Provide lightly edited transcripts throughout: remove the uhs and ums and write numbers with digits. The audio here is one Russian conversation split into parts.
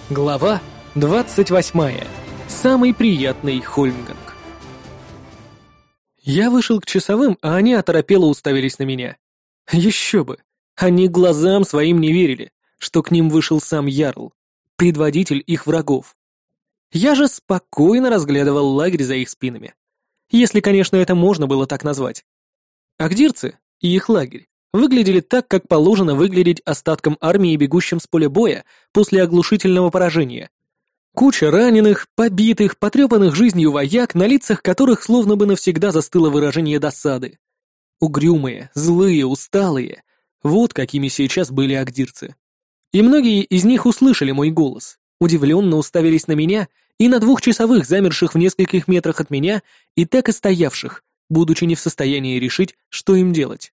Глава 28. Самый приятный Хольмганг. Я вышел к часовым, а они оторопело уставились на меня. Еще бы! Они глазам своим не верили, что к ним вышел сам Ярл, предводитель их врагов. Я же спокойно разглядывал лагерь за их спинами. Если, конечно, это можно было так назвать. Агдирцы и их лагерь выглядели так, как положено выглядеть остаткам армии, бегущим с поля боя после оглушительного поражения. Куча раненых, побитых, потрепанных жизнью вояк, на лицах которых словно бы навсегда застыло выражение досады. Угрюмые, злые, усталые. Вот какими сейчас были агдирцы. И многие из них услышали мой голос, удивленно уставились на меня и на двух часовых, замерших в нескольких метрах от меня, и так и стоявших, будучи не в состоянии решить, что им делать.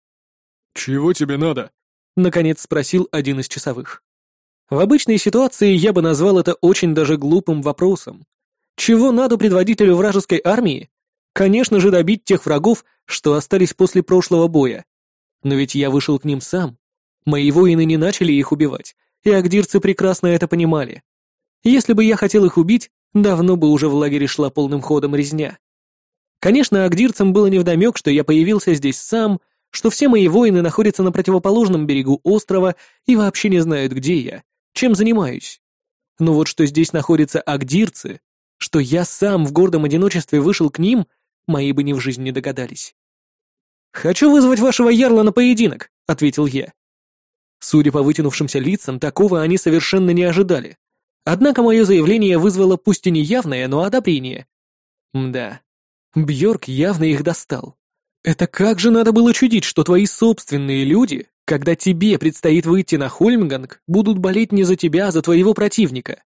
«Чего тебе надо?» — наконец спросил один из часовых. В обычной ситуации я бы назвал это очень даже глупым вопросом. Чего надо предводителю вражеской армии? Конечно же, добить тех врагов, что остались после прошлого боя. Но ведь я вышел к ним сам. Мои воины не начали их убивать, и агдирцы прекрасно это понимали. Если бы я хотел их убить, давно бы уже в лагере шла полным ходом резня. Конечно, агдирцам было невдомек, что я появился здесь сам, что все мои воины находятся на противоположном берегу острова и вообще не знают, где я, чем занимаюсь. Но вот что здесь находятся агдирцы, что я сам в гордом одиночестве вышел к ним, мои бы ни в жизни не догадались. «Хочу вызвать вашего ярла на поединок», — ответил я. Судя по вытянувшимся лицам, такого они совершенно не ожидали. Однако мое заявление вызвало пусть и не явное, но одобрение. Мда, Бьорк явно их достал. Это как же надо было чудить, что твои собственные люди, когда тебе предстоит выйти на Хольмганг, будут болеть не за тебя, а за твоего противника.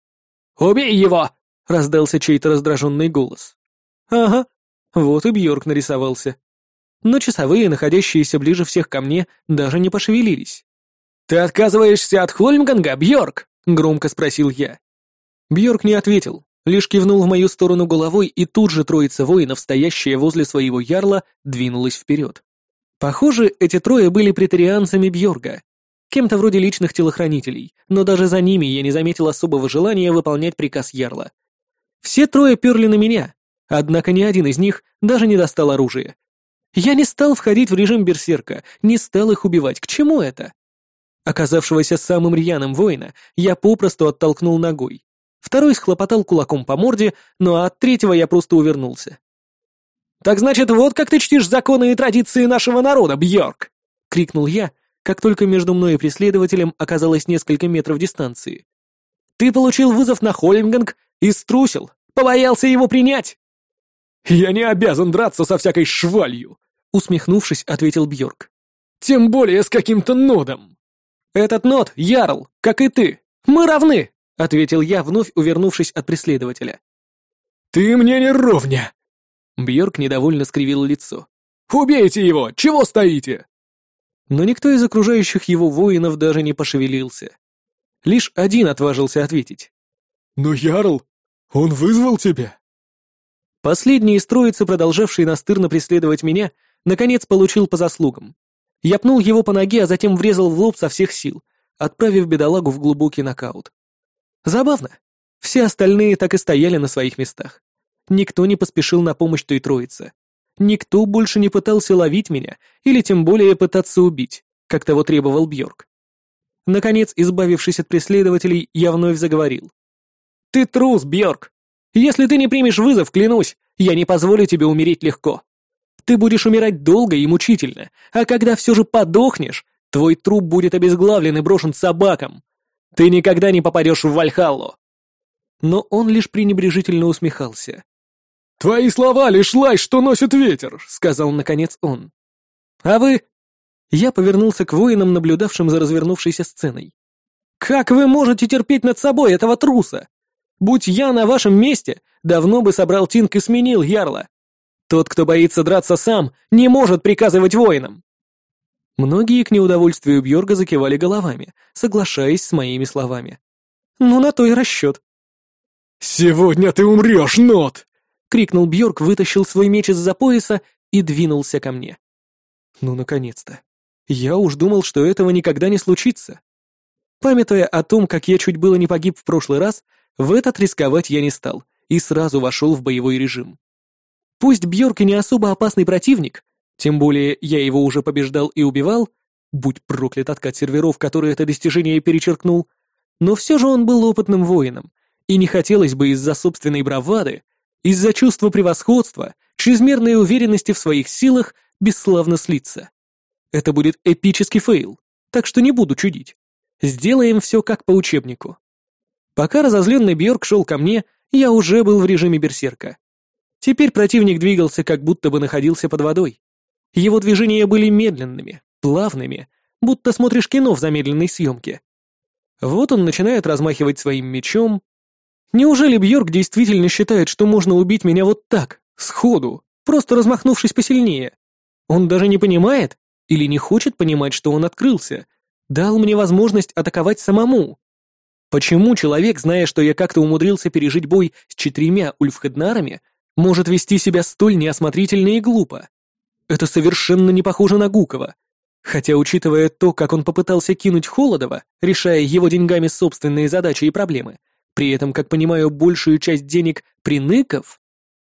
«Убей его!» — раздался чей-то раздраженный голос. Ага, вот и Бьорк нарисовался. Но часовые, находящиеся ближе всех ко мне, даже не пошевелились. «Ты отказываешься от Хольмганга, Бьорк?» — громко спросил я. Бьорк не ответил, лишь кивнул в мою сторону головой, и тут же троица воинов, стоящая возле своего ярла, двинулась вперед. Похоже, эти трое были претарианцами Бьорга, кем-то вроде личных телохранителей, но даже за ними я не заметил особого желания выполнять приказ ярла. Все трое перли на меня, однако ни один из них даже не достал оружие. Я не стал входить в режим берсерка, не стал их убивать, к чему это? Оказавшегося самым рьяным воина я попросту оттолкнул ногой. Второй схлопотал кулаком по морде, ну а от третьего я просто увернулся. «Так значит, вот как ты чтишь законы и традиции нашего народа, Бьорк!» — крикнул я, как только между мной и преследователем оказалось несколько метров дистанции. «Ты получил вызов на Хольмганг и струсил, побоялся его принять!» «Я не обязан драться со всякой швалью!» — усмехнувшись, ответил Бьорк. «Тем более с каким-то нодом!» «Этот нод — ярл, как и ты! Мы равны!» — ответил я, вновь увернувшись от преследователя. «Ты мне не ровня!» Бьорк недовольно скривил лицо. «Убейте его! Чего стоите?» Но никто из окружающих его воинов даже не пошевелился. Лишь один отважился ответить. «Но Ярл, он вызвал тебя?» Последний из троицы, продолжавший настырно преследовать меня, наконец получил по заслугам. Я пнул его по ноге, а затем врезал в лоб со всех сил, отправив бедолагу в глубокий нокаут. Забавно. Все остальные так и стояли на своих местах. Никто не поспешил на помощь той троице. Никто больше не пытался ловить меня, или тем более пытаться убить, как того требовал Бьорк. Наконец, избавившись от преследователей, я вновь заговорил. «Ты трус, Бьорк! Если ты не примешь вызов, клянусь, я не позволю тебе умереть легко. Ты будешь умирать долго и мучительно, а когда все же подохнешь, твой труп будет обезглавлен и брошен собакам. Ты никогда не попадешь в Вальхаллу!» Но он лишь пренебрежительно усмехался. «Твои слова лишь лай, что носит ветер», — сказал наконец он. «А вы...» Я повернулся к воинам, наблюдавшим за развернувшейся сценой. «Как вы можете терпеть над собой этого труса? Будь я на вашем месте, давно бы собрал тинг и сменил ярла. Тот, кто боится драться сам, не может приказывать воинам». Многие к неудовольствию Бьорга закивали головами, соглашаясь с моими словами. «Ну, на то и расчет». «Сегодня ты умрешь, Нот!» — крикнул Бьорк, вытащил свой меч из-за пояса и двинулся ко мне. Ну, наконец-то. Я уж думал, что этого никогда не случится. Памятуя о том, как я чуть было не погиб в прошлый раз, в этот рисковать я не стал и сразу вошел в боевой режим. Пусть Бьорк и не особо опасный противник, тем более я его уже побеждал и убивал, будь проклят откат серверов, который это достижение перечеркнул, но все же он был опытным воином, и не хотелось бы из-за собственной бравады, из-за чувства превосходства, чрезмерной уверенности в своих силах бесславно слиться. Это будет эпический фейл, так что не буду чудить. Сделаем все как по учебнику. Пока разозленный Бьорк шел ко мне, я уже был в режиме берсерка. Теперь противник двигался, как будто бы находился под водой. Его движения были медленными, плавными, будто смотришь кино в замедленной съемке. Вот он начинает размахивать своим мечом. Неужели Бьорк действительно считает, что можно убить меня вот так, сходу, просто размахнувшись посильнее? Он даже не понимает или не хочет понимать, что он открылся, дал мне возможность атаковать самому. Почему человек, зная, что я как-то умудрился пережить бой с 4 ульфхеднарами, может вести себя столь неосмотрительно и глупо? Это совершенно не похоже на Гукова. Хотя, учитывая то, как он попытался кинуть Холодова, решая его деньгами собственные задачи и проблемы, при этом, как понимаю, большую часть денег приныков,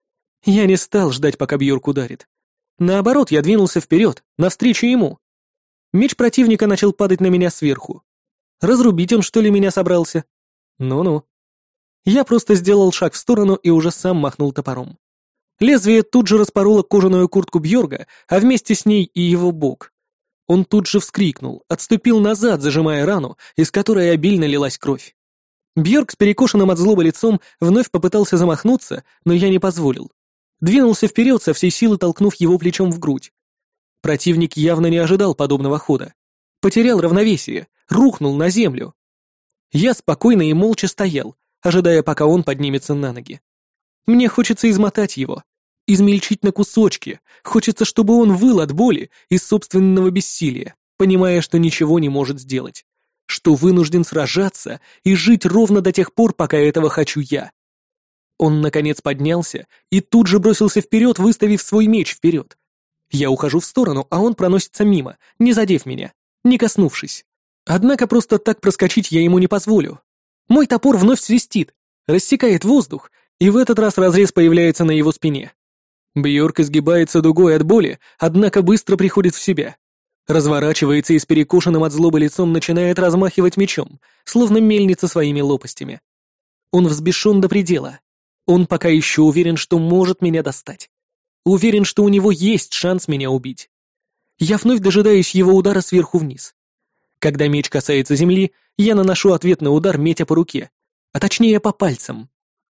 я не стал ждать, пока Бьорк ударит. Наоборот, я двинулся вперед, навстречу ему. Меч противника начал падать на меня сверху. Разрубить он, что ли, меня собрался? Ну-ну. Я просто сделал шаг в сторону и уже сам махнул топором. Лезвие тут же распороло кожаную куртку Бьорга, а вместе с ней и его бок. Он тут же вскрикнул, отступил назад, зажимая рану, из которой обильно лилась кровь. Бьорк с перекошенным от злобы лицом вновь попытался замахнуться, но я не позволил. Двинулся вперед, со всей силы толкнув его плечом в грудь. Противник явно не ожидал подобного хода. Потерял равновесие, рухнул на землю. Я спокойно и молча стоял, ожидая, пока он поднимется на ноги. Мне хочется измотать его, измельчить на кусочки, хочется, чтобы он выл от боли и собственного бессилия, понимая, что ничего не может сделать, что вынужден сражаться и жить ровно до тех пор, пока этого хочу я. Он, наконец, поднялся и тут же бросился вперед, выставив свой меч вперед. Я ухожу в сторону, а он проносится мимо, не задев меня, не коснувшись. Однако просто так проскочить я ему не позволю. Мой топор вновь свистит, рассекает воздух, и в этот раз разрез появляется на его спине. Бьорк изгибается дугой от боли, однако быстро приходит в себя. Разворачивается и с перекошенным от злобы лицом начинает размахивать мечом, словно мельница своими лопастями. Он взбешен до предела. Он пока еще уверен, что может меня достать. Уверен, что у него есть шанс меня убить. Я вновь дожидаюсь его удара сверху вниз. Когда меч касается земли, я наношу ответный удар, метя по руке, а точнее по пальцам.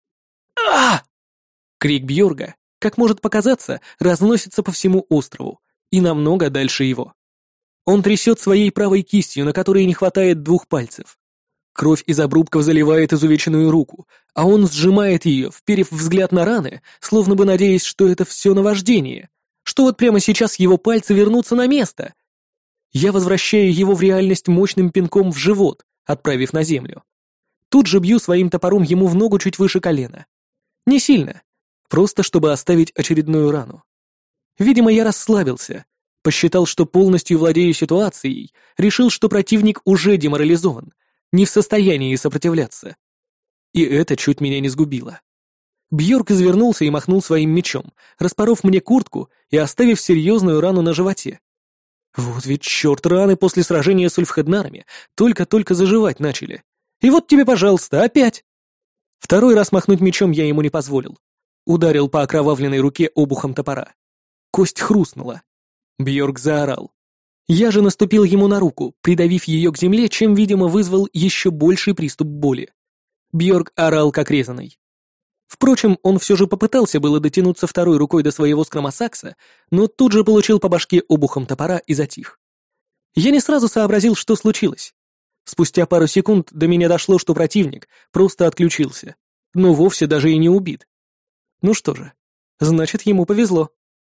А! Крик Бьорга, как может показаться, разносится по всему острову и намного дальше его. Он трясет своей правой кистью, на которой не хватает 2 пальцев. Кровь из обрубков заливает изувеченную руку, а он сжимает ее, вперев взгляд на раны, словно бы надеясь, что это все наваждение, что вот прямо сейчас его пальцы вернутся на место. Я возвращаю его в реальность мощным пинком в живот, отправив на землю. Тут же бью своим топором ему в ногу чуть выше колена. Не сильно, просто чтобы оставить очередную рану. Видимо, я расслабился, посчитал, что полностью владею ситуацией, решил, что противник уже деморализован, не в состоянии сопротивляться. И это чуть меня не сгубило. Бьорк извернулся и махнул своим мечом, распоров мне куртку и оставив серьезную рану на животе. Вот ведь черт, раны после сражения с ульфхеднарами только-только заживать начали. И вот тебе, пожалуйста, опять. Второй раз махнуть мечом я ему не позволил. Ударил по окровавленной руке обухом топора. Кость хрустнула. Бьорк заорал. Я же наступил ему на руку, придавив ее к земле, чем, видимо, вызвал еще больший приступ боли. Бьорк орал как резаный. Впрочем, он все же попытался было дотянуться второй рукой до своего скромосакса, но тут же получил по башке обухом топора и затих. Я не сразу сообразил, что случилось. Спустя пару секунд до меня дошло, что противник просто отключился, но вовсе даже и не убит. Ну что же, значит, ему повезло.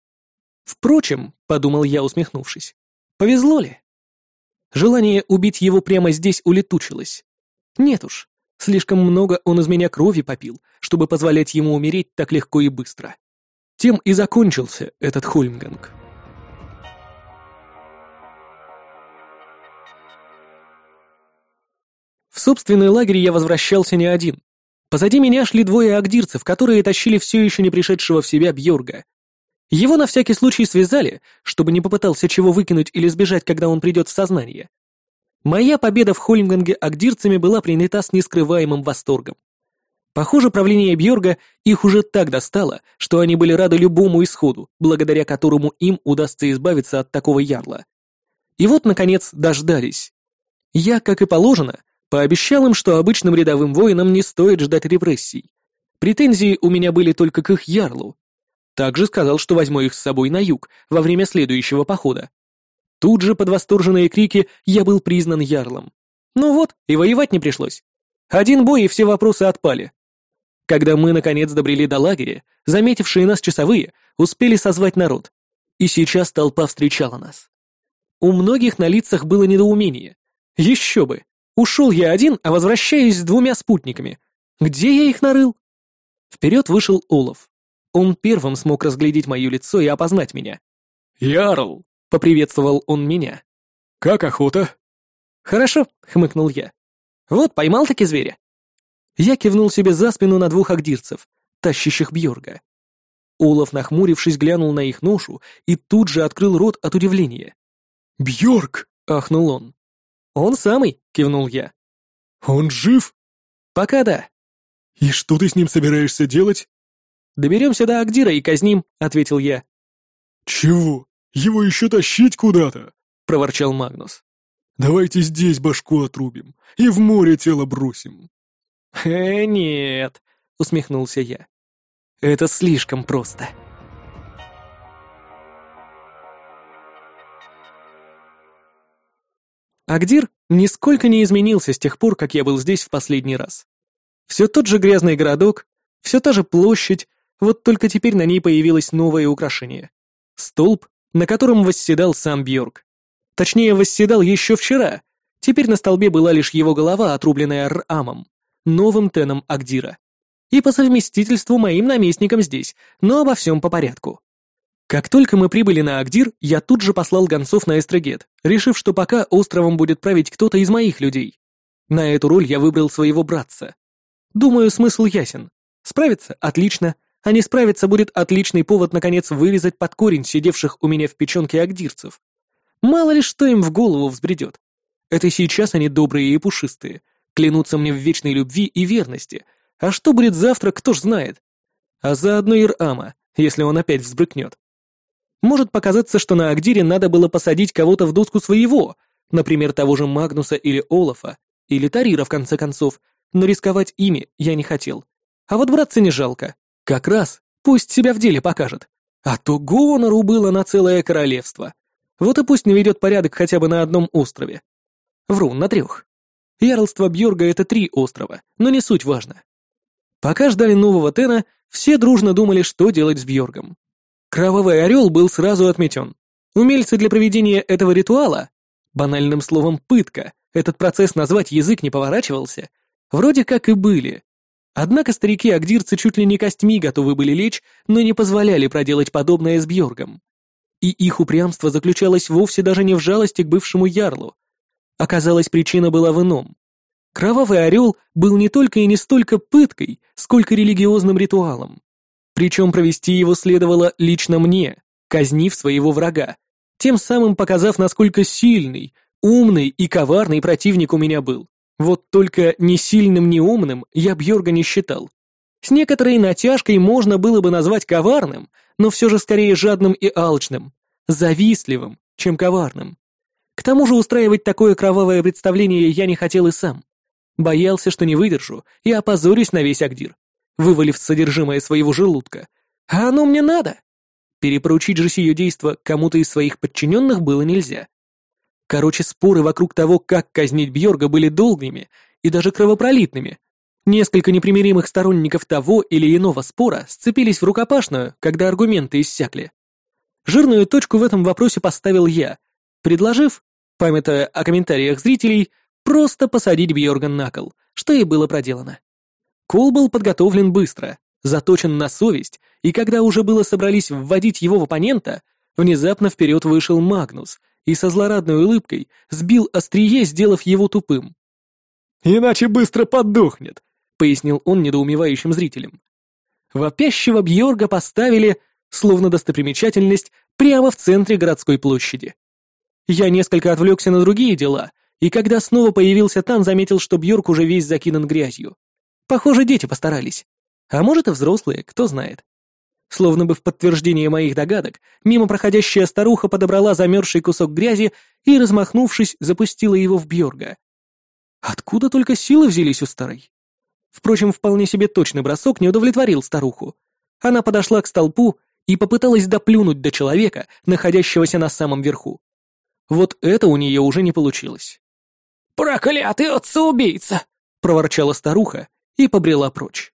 Впрочем, подумал я, усмехнувшись, повезло ли? Желание убить его прямо здесь улетучилось. Нет уж, слишком много он из меня крови попил, чтобы позволять ему умереть так легко и быстро. Тем и закончился этот Хольмганг. В собственный лагерь я возвращался не один. Позади меня шли двое агдирцев, которые тащили все еще не пришедшего в себя Бьорга. Его на всякий случай связали, чтобы не попытался чего выкинуть или сбежать, когда он придет в сознание. Моя победа в Хольмганге агдирцами была принята с нескрываемым восторгом. Похоже, правление Бьорга их уже так достало, что они были рады любому исходу, благодаря которому им удастся избавиться от такого ярла. И вот, наконец, дождались. Я, как и положено, пообещал им, что обычным рядовым воинам не стоит ждать репрессий. Претензии у меня были только к их ярлу. Также сказал, что возьму их с собой на юг во время следующего похода. Тут же под восторженные крики я был признан ярлом. Ну вот, и воевать не пришлось. Один бой, и все вопросы отпали. Когда мы, наконец, добрели до лагеря, заметившие нас часовые успели созвать народ. И сейчас толпа встречала нас. У многих на лицах было недоумение. Еще бы! Ушел я один, а возвращаюсь с двумя спутниками. Где я их нарыл? Вперед вышел Олаф. Он первым смог разглядеть мое лицо и опознать меня. «Ярл!» — поприветствовал он меня. «Как охота?» «Хорошо», — хмыкнул я. «Вот, поймал-таки зверя». Я кивнул себе за спину на двух агдирцев, тащащих Бьорга. Олаф, нахмурившись, глянул на их ношу и тут же открыл рот от удивления. «Бьорк!» — ахнул он. «Он самый», — кивнул я. «Он жив?» «Пока да». «И что ты с ним собираешься делать?» «Доберемся до Агдира и казним», — ответил я. «Чего? Его еще тащить куда-то?» — проворчал Магнус. «Давайте здесь башку отрубим и в море тело бросим». Нет», — усмехнулся я. «Это слишком просто». Агдир нисколько не изменился с тех пор, как я был здесь в последний раз. Все тот же грязный городок, все та же площадь, вот только теперь на ней появилось новое украшение. Столб, на котором восседал сам Бьорк. Точнее, восседал еще вчера. Теперь на столбе была лишь его голова, отрубленная Р-Амом, новым теном Агдира. И по совместительству моим наместником здесь, но обо всем по порядку. Как только мы прибыли на Агдир, я тут же послал гонцов на Эстрегет, решив, что пока островом будет править кто-то из моих людей. На эту роль я выбрал своего братца. Думаю, смысл ясен. Справиться — отлично, а не справиться будет отличный повод, наконец, вырезать под корень сидевших у меня в печенке агдирцев. Мало ли что им в голову взбредет. Это сейчас они добрые и пушистые, клянутся мне в вечной любви и верности. А что будет завтра, кто ж знает? А заодно Ир-Ама, если он опять взбрыкнет. Может показаться, что на Агдире надо было посадить кого-то в доску своего, например, того же Магнуса или Олафа, или Тарира, в конце концов, но рисковать ими я не хотел. А вот братца не жалко. Как раз пусть себя в деле покажет. А то гонору было на целое королевство. Вот и пусть наведет порядок хотя бы на одном острове. Вру, на 3. Ярлство Бьорга — это 3 острова, но не суть важно. Пока ждали нового Тена, все дружно думали, что делать с Бьоргом. Кровавый орел был сразу отметен. Умельцы для проведения этого ритуала, банальным словом «пытка», этот процесс назвать язык не поворачивался, вроде как и были. Однако старики-агдирцы чуть ли не костьми готовы были лечь, но не позволяли проделать подобное с Бьоргом. И их упрямство заключалось вовсе даже не в жалости к бывшему ярлу. Оказалось, причина была в ином. Кровавый орел был не только и не столько пыткой, сколько религиозным ритуалом. Причем провести его следовало лично мне, казнив своего врага, тем самым показав, насколько сильный, умный и коварный противник у меня был. Вот только ни сильным, ни умным я Бьорга не считал. С некоторой натяжкой можно было бы назвать коварным, но все же скорее жадным и алчным, завистливым, чем коварным. К тому же устраивать такое кровавое представление я не хотел и сам. Боялся, что не выдержу и опозорюсь на весь Агдир, вывалив содержимое своего желудка. А оно мне надо. Перепоручить же сие действо кому-то из своих подчиненных было нельзя. Короче, споры вокруг того, как казнить Бьорга, были долгими и даже кровопролитными. Несколько непримиримых сторонников того или иного спора сцепились в рукопашную, когда аргументы иссякли. Жирную точку в этом вопросе поставил я, предложив, памятуя о комментариях зрителей, просто посадить Бьорга на кол, что и было проделано. Кол был подготовлен быстро, заточен на совесть, и когда уже было собрались вводить его в оппонента, внезапно вперед вышел Магнус и со злорадной улыбкой сбил острие, сделав его тупым. Иначе быстро подохнет», — пояснил он недоумевающим зрителям. Вопящего Бьорга поставили, словно достопримечательность, прямо в центре городской площади. Я несколько отвлекся на другие дела, и когда снова появился там, заметил, что Бьорк уже весь закинан грязью. Похоже, дети постарались. А может и взрослые, кто знает. Словно бы в подтверждение моих догадок, мимо проходящая старуха подобрала замерзший кусок грязи и, размахнувшись, запустила его в Бьорга. Откуда только силы взялись у старой? Впрочем, вполне себе точный бросок не удовлетворил старуху. Она подошла к столпу и попыталась доплюнуть до человека, находящегося на самом верху. Вот это у нее уже не получилось. «Проклятый отца-убийца!» — проворчала старуха и побрела прочь.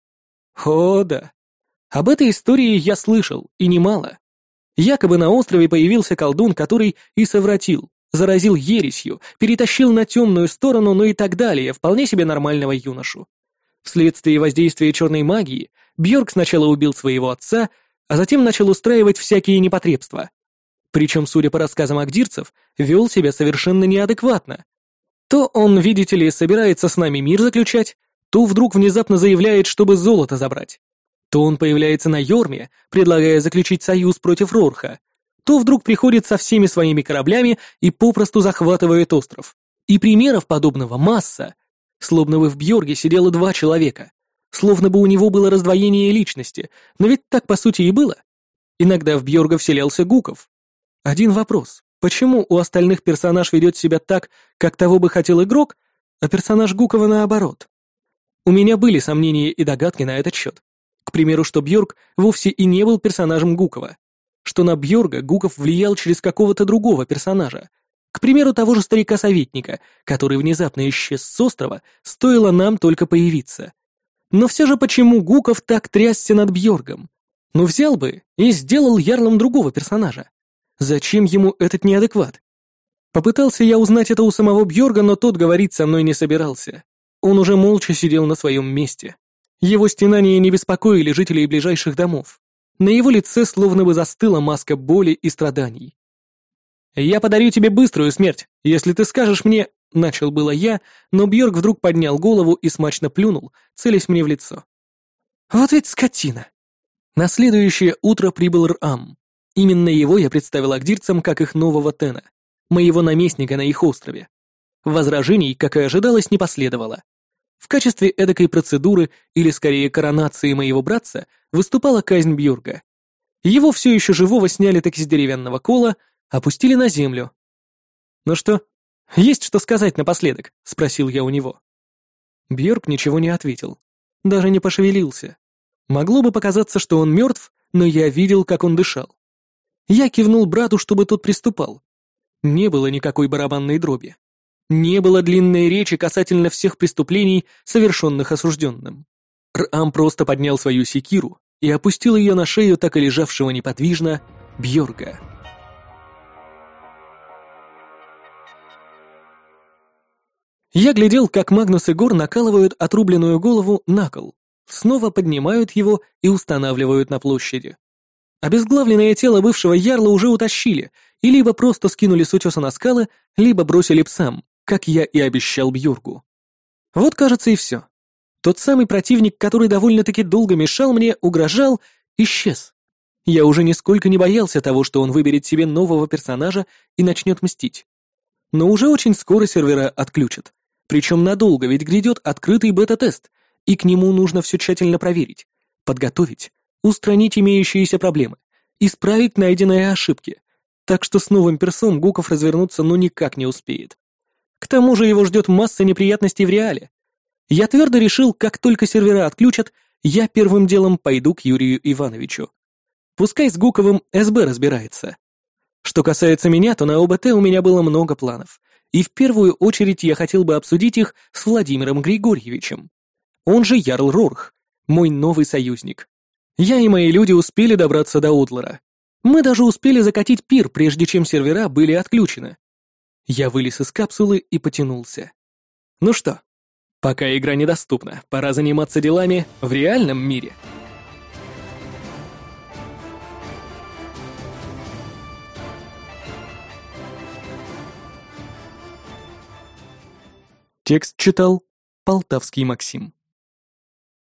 О, да. Об этой истории я слышал, и немало. Якобы на острове появился колдун, который и совратил, заразил ересью, перетащил на темную сторону, ну и так далее, вполне себе нормального юношу. Вследствие воздействия черной магии Бьорк сначала убил своего отца, а затем начал устраивать всякие непотребства. Причем, судя по рассказам агдирцев, вел себя совершенно неадекватно. То он, видите ли, собирается с нами мир заключать, то вдруг внезапно заявляет, чтобы золото забрать. То он появляется на Йорме, предлагая заключить союз против Рорха, то вдруг приходит со всеми своими кораблями и попросту захватывает остров. И примеров подобного масса. Словно бы в Бьорге сидело 2 человека. Словно бы у него было раздвоение личности, но ведь так по сути и было. Иногда в Бьорга вселялся Гуков. Один вопрос. Почему у остальных персонаж ведет себя так, как того бы хотел игрок, а персонаж Гукова наоборот? У меня были сомнения и догадки на этот счет. К примеру, что Бьорк вовсе и не был персонажем Гукова. Что на Бьорга Гуков влиял через какого-то другого персонажа. К примеру, того же старика-советника, который внезапно исчез с острова, стоило нам только появиться. Но все же почему Гуков так трясся над Бьоргом? Ну взял бы и сделал ярлом другого персонажа. Зачем ему этот неадекват? Попытался я узнать это у самого Бьорга, но тот говорить со мной не собирался. Он уже молча сидел на своем месте. Его стенания не беспокоили жителей ближайших домов. На его лице словно бы застыла маска боли и страданий. «Я подарю тебе быструю смерть, если ты скажешь мне...» — начал было я, но Бьорк вдруг поднял голову и смачно плюнул, целясь мне в лицо. «Вот ведь скотина!» На следующее утро прибыл Р'ам. Именно его я представил агдирцам как их нового Тена, моего наместника на их острове. Возражений, как и ожидалось, не последовало. В качестве эдакой процедуры, или скорее коронации моего братца, выступала казнь Бьорга. Его все еще живого сняли таки с деревянного кола, опустили на землю. «Ну что, есть что сказать напоследок?» — спросил я у него. Бьорк ничего не ответил, даже не пошевелился. Могло бы показаться, что он мертв, но я видел, как он дышал. Я кивнул брату, чтобы тот приступал. Не было никакой барабанной дроби. Не было длинной речи касательно всех преступлений, совершенных осужденным. Р'ам просто поднял свою секиру и опустил ее на шею так и лежавшего неподвижно Бьорга. Я глядел, как Магнус и Гор накалывают отрубленную голову на кол, снова поднимают его и устанавливают на площади. Обезглавленное тело бывшего ярла уже утащили и либо просто скинули с утеса на скалы, либо бросили псам, как я и обещал Бьоргу. Вот, кажется, и все. Тот самый противник, который довольно-таки долго мешал мне, угрожал, исчез. Я уже нисколько не боялся того, что он выберет себе нового персонажа и начнет мстить. Но уже очень скоро сервера отключат. Причем надолго, ведь грядет открытый бета-тест, и к нему нужно все тщательно проверить, подготовить, устранить имеющиеся проблемы, исправить найденные ошибки. Так что с новым персом Гуков развернуться никак не успеет. К тому же его ждет масса неприятностей в реале. Я твердо решил, как только сервера отключат, я первым делом пойду к Юрию Ивановичу. Пускай с Гуковым СБ разбирается. Что касается меня, то на ОБТ у меня было много планов, и в первую очередь я хотел бы обсудить их с Владимиром Григорьевичем. Он же Ярл Рорх, мой новый союзник. Я и мои люди успели добраться до Удлара. Мы даже успели закатить пир, прежде чем сервера были отключены. Я вылез из капсулы и потянулся. Ну что, пока игра недоступна, пора заниматься делами в реальном мире. Текст читал Полтавский Максим.